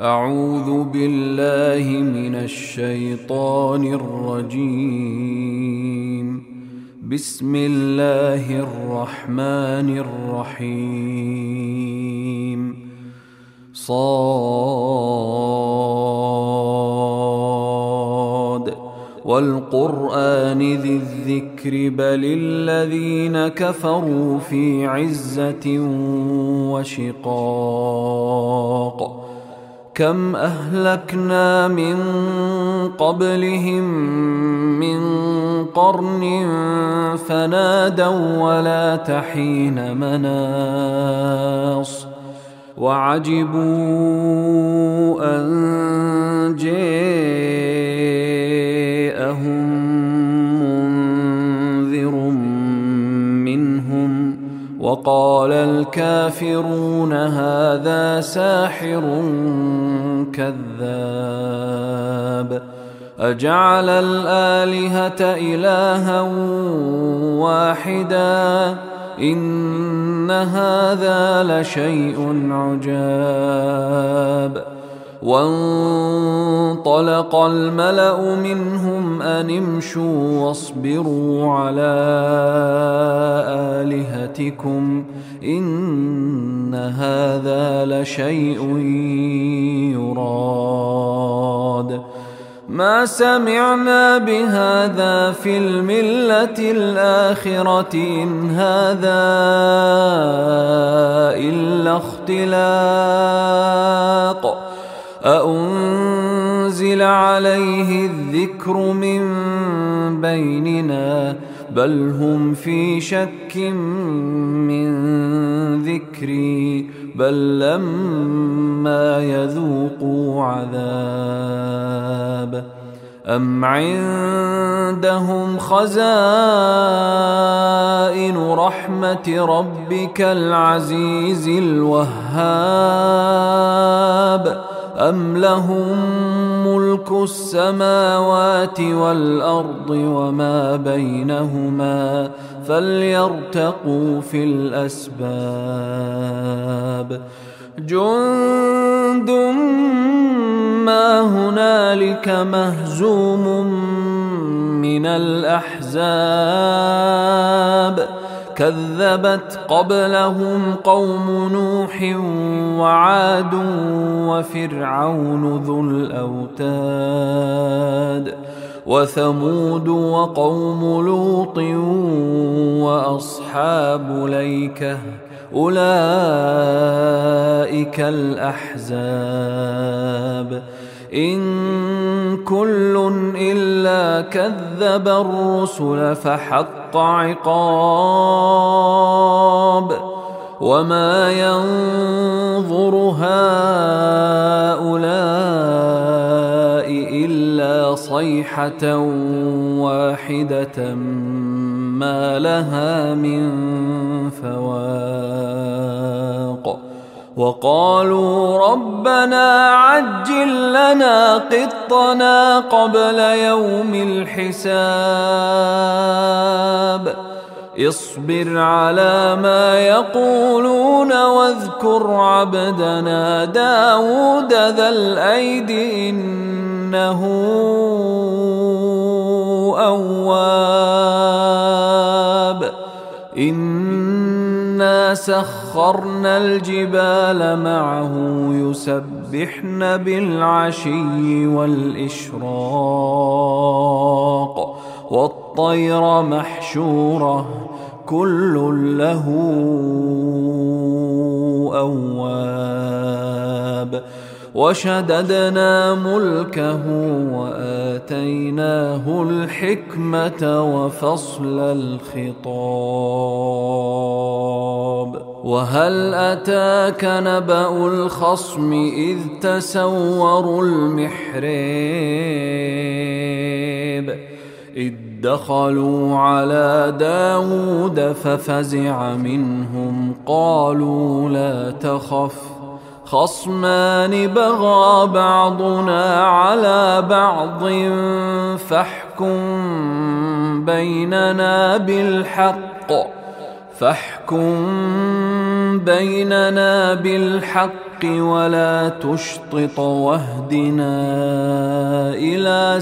أعوذ بالله من الشيطان الرجيم. بسم الله الرحمن الرحيم. صاد والقرآن ذي الذكر بل الذين كفروا في عزة وشقاق. كم أهلكنا من قبلهم من قرن فنادوا ولا تحين مناص وعجبوا أن جاءهم منذر منهم وقال الكافرون هذا ساحر كذاب. أجعل الآلهة إلها واحدا إن هذا لشيء عجاب. وانطلق الملأ منهم أن امشوا واصبروا على آلهتكم إن هذا لشيء يراد. ما سمعنا بهذا في الملة الآخرة إن هذا إلا اختلاق. أأنزل عليه الذكر من بيننا بل هم في شك من ذكري بل لما يذوقوا عذاب. أم عندهم خزائن رحمة ربك العزيز الوهاب أم لهم ملك السماوات والأرض وما بينهما فليرتقوا في الأسباب. جند ما هنالك مهزوم من الأحزاب كذبت قبلهم قوم نوح وعاد وفرعون ذو الأوتاد وثمود وقوم لوط وأصحاب الأيكة أولئك الأحزاب. إن كل إلا كذب الرسل فحق عقاب. وما ينظر هؤلاء إلا صيحة واحدة ما لها من فواق. وقالوا ربنا عجل لنا قطنا قبل يوم الحساب. اصبر على ما يقولون واذكر عبدنا داود ذا الأيد إنه أواب. إنا سخرنا الجبال معه يسبحن بالعشي والإشراق والطير محشورة كل له أواب. وشددنا ملكه وآتيناه الحكمة وفصل الخطاب. وهل أتاك نبأ الخصم إذ تسوروا المحراب إذ دخلوا على داود ففزع منهم قالوا لا تخف خصمان بغى بعضنا على بعض فاحكم بيننا بالحق ولا تشطط واهدنا إلى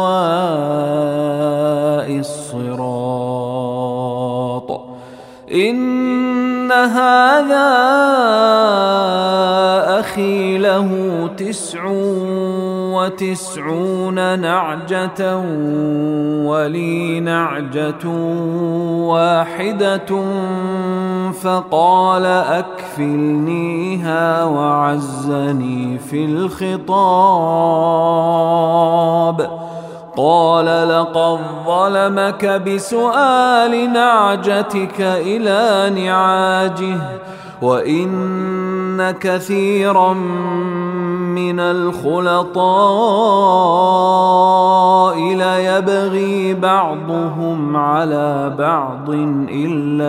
سواء الصراط. إن هذا أخي له 99 نعجة ولي نعجة واحدة فقال أكفلنيها وعزني في الخطاب. قال لقد ظلمك بسؤال نعجتك إلى نعاجه وإن كثيرا من الخلطاء ليبغي بعضهم على بعض إلا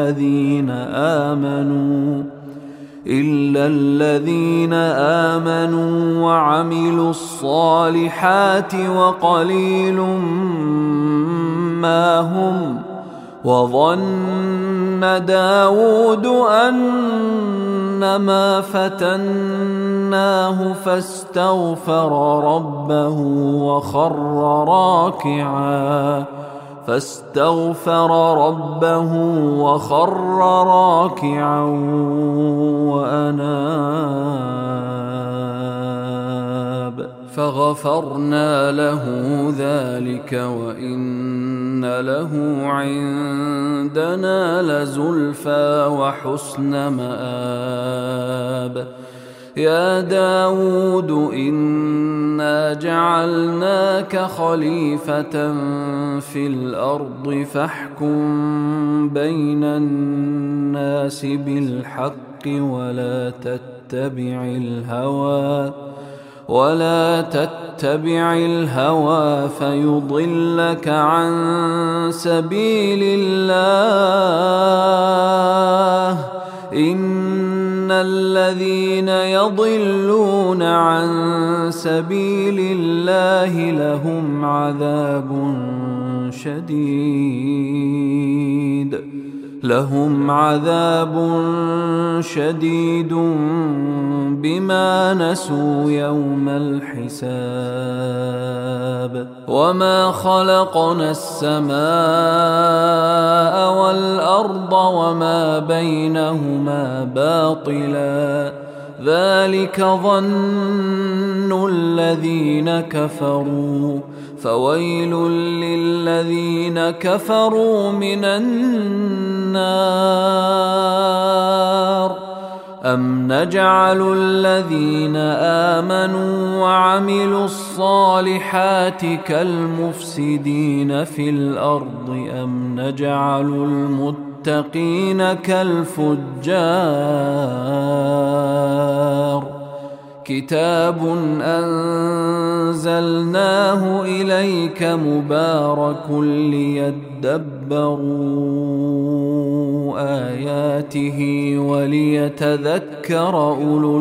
الذين آمنوا وعملوا الصالحات وقليل ما هم. وظن داود أنما فتناه فاستغفر ربه وخر راكعا وأناب فغفرنا له ذلك وإن له عندنا لزلفى وحسن مآب. يا داود إنا جعلناك خليفة في الأرض فاحكم بين الناس بالحق ولا تتبع الهوى فيضلك عن سبيل الله. إن الذين يضلون عن سبيل الله لهم عذاب شديد بما نسوا يوم الحساب. وما خلقنا السماء والأرض وما بينهما باطلا ذلك ظن الذين كفروا فويل للذين كفروا من النار. أم نجعل الذين آمنوا وعملوا الصالحات كالمفسدين في الأرض أم نجعل المتقين كالفجار. كتاب أنزلناه إليك مبارك ليدبروا آياته وليتذكر أولو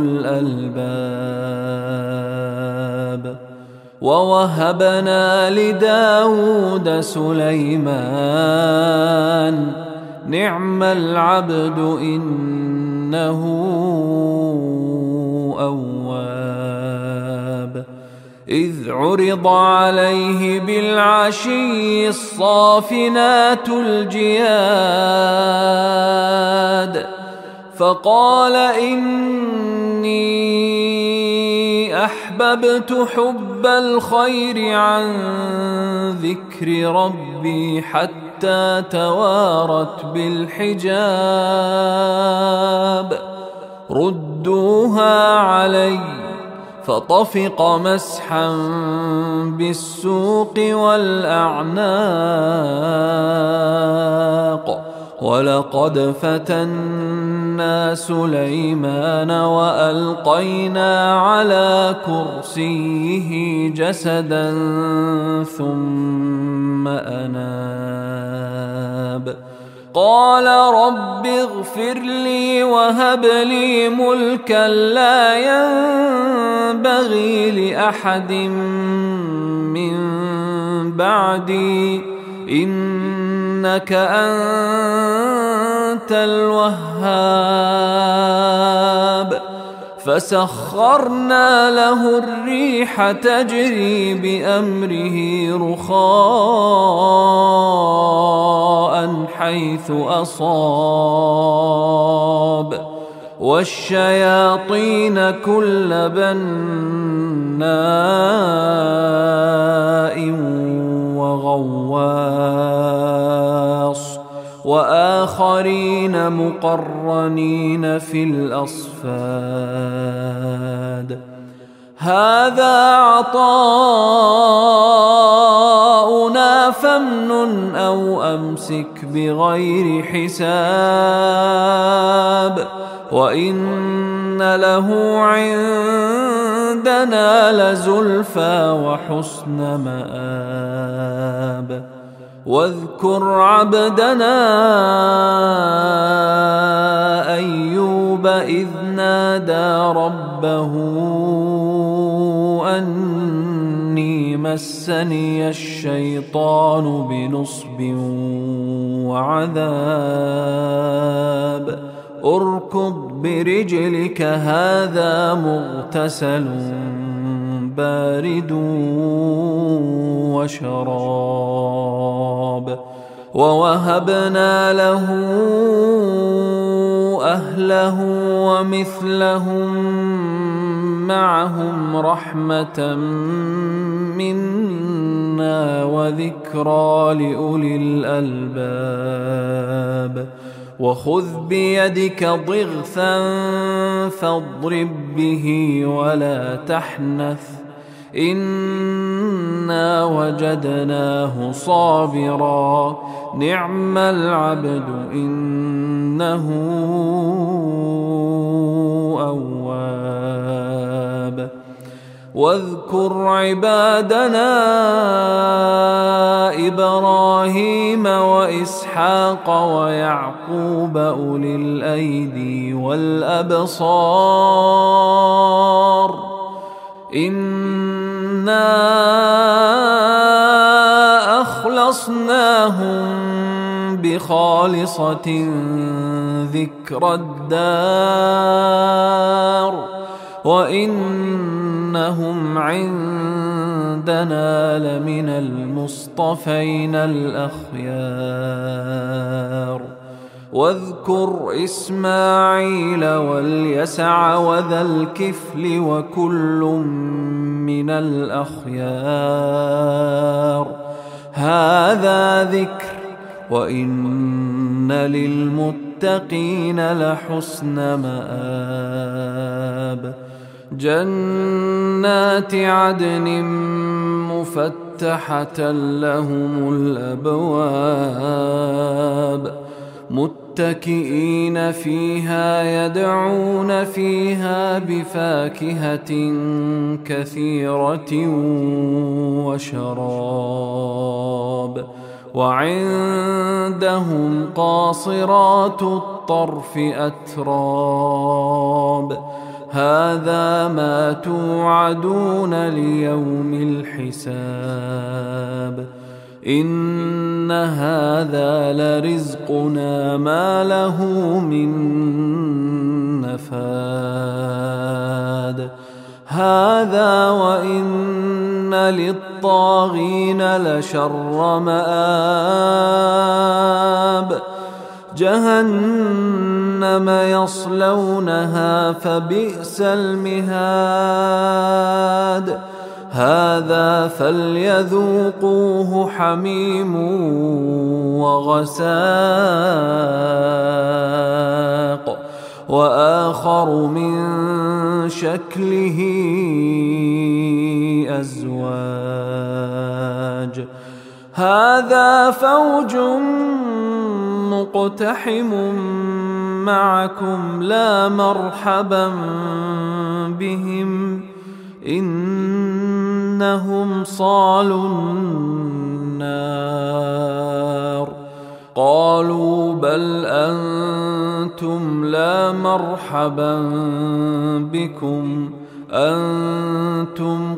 الألباب. ووهبنا لداود سليمان نعم العبد إنه أواب. إذ عرض عليه بالعشي الصافنات الجياد فقال إني أحببت حب الخير عن ذكر ربي حتى توارت بالحجاب. ردوها علي فطفق مسحا بالسوق والأعناق. ولقد فتنا سليمان وألقينا على كرسيه جسدا ثم أناب. قال رب اغفر لي وهب لي ملكا لا ينبغي لأحد من بعدي إنك أنت الوهاب. فسخرنا له الريح تجري بأمره رخاء حيث أصاب والشياطين كل بناء وغواص وآخرين مقرنين في الأصفاد هذا عطاؤنا فامنن أو أمسك بغير حساب وإن له عندنا لزلفى وحسن مآب واذكر عبدنا أيوب إذ نادى ربه أني مسني الشيطان بنصب وعذاب اركض برجلك هذا مغتسل بارد وشراب ووهبنا له أهله ومثلهم معهم رحمة منا وذكرى لأولي الألباب وخذ بيدك ضغثا فاضرب به ولا تحنث إنا وجدناه صابرا نعم العبد إنه أواب واذكر عبادنا إبراهيم وإسحاق ويعقوب أولي الأيدي والأبصار إنا أخلصناهم بخالصة ذكر الدار وإنهم عندنا لمن المصطفين الأخيار واذكر إسماعيل واليسع وذا الكفل وكل من الأخيار هذا ذكر وإن للمتقين لحسن مآب جنات عدن مفتحة لهم الأبواب متكئين فيها يدعون فيها بفاكهة كثيرة وشراب وعندهم قاصرات الطرف أتراب هذا ما توعدون ليوم الحساب إن هذا لرزقنا ما له من نفاد هذا وإن للطاغين لشر مآب جهنم يصلونها فبئس المهاد هذا فليذوقوه حميم وغساق وآخر من شكله أزواج هذا فوج مقتحم معكم لا مرحبا بهم إنهم صالوا النار قالوا بل أنتم لا مرحبا بكم أنتم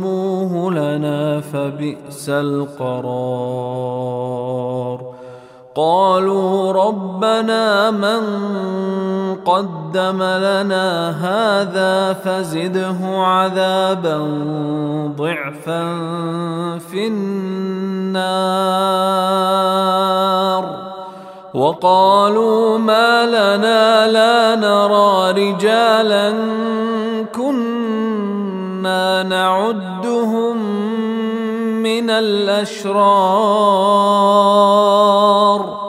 قدمتموه لنا فبئس القرار قالوا ربنا من قدم لنا هذا فزده عذابا ضعفا في النار. وقالوا ما لنا لا نرى رجالا كنا نعدهم من الأشرار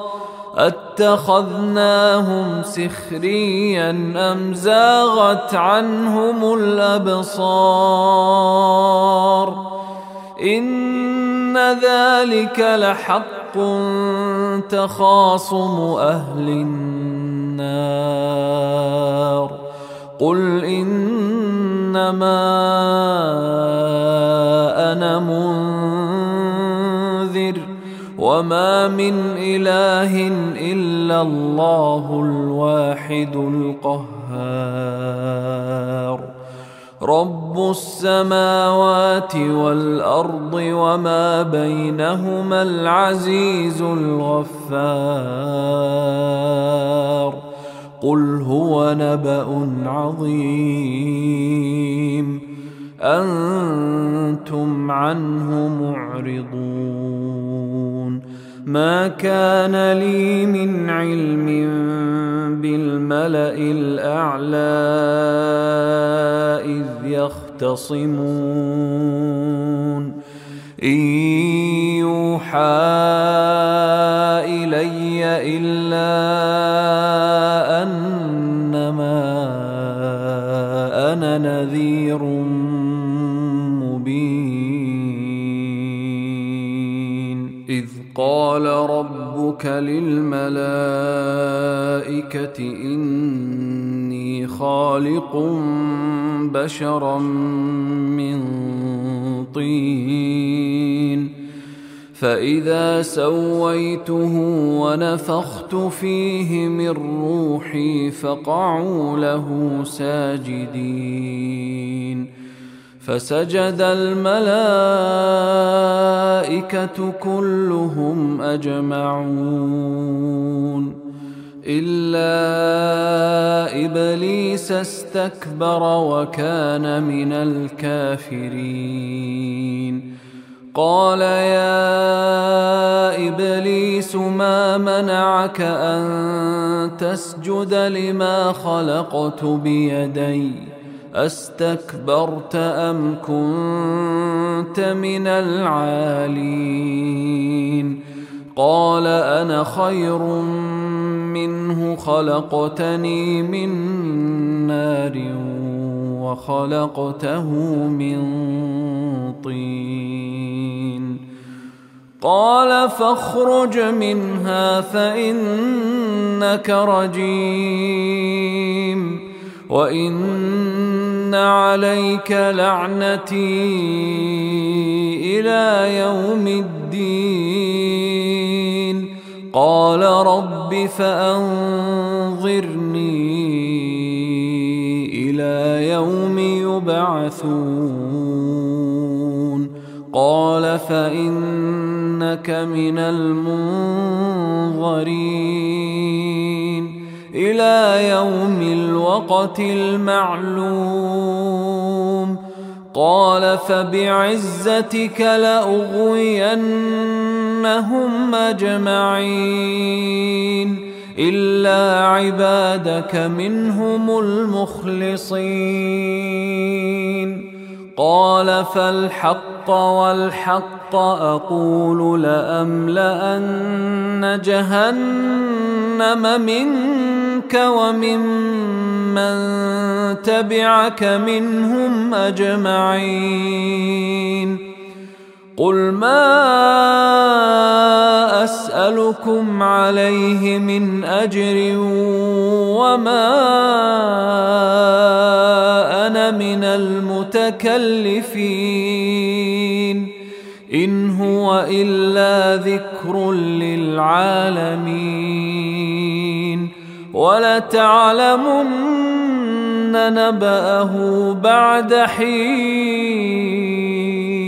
اتخذناهم سخريا أم زاغت عنهم الأبصار إن ذلك لحق تخاصم أهل النار. قل إنما أنا منذر وما من إله إلا الله الواحد القهار رب السماوات والأرض وما بينهما العزيز الغفار. قل هو نبأ عظيم أنتم عنه معرضون. ما كان لي من علم بالملأ الأعلى إذ يختصمون إن يوحى إلي إلا أنما أنا نذير مبين. إذ قال ربك للملائكة إني خالق بشرا من طين فإذا سويته ونفخت فيه من روحي فقعوا له ساجدين. فسجد الملائكة كلهم أجمعون إلا إبليس استكبر وكان من الكافرين. قال يا إبليس ما منعك أن تسجد لما خلقت بيدي أستكبرت أم كنت من العالين؟ قال أنا خير منه خلقتني من نار وخلقته من طين. قال فاخرج منها فإنك رجيم وإن عليك لعنتي إلى يوم الدين. قال رب فأنظرني إلى يوم يبعثون. قال فإنك من المنظرين إلى يوم الوقت المعلوم. قال فبعزتك لأغوينهم أجمعين إلا عبادك منهم المخلصين. قال فالحق والحق أقول لأملأن جهنم منك وممن تبعك منهم أجمعين. قل ما أسألكم عليه من أجر وما أنا من المتكلفين إن هو إلا ذكر للعالمين. ولتعلمن نبأه بعد حين.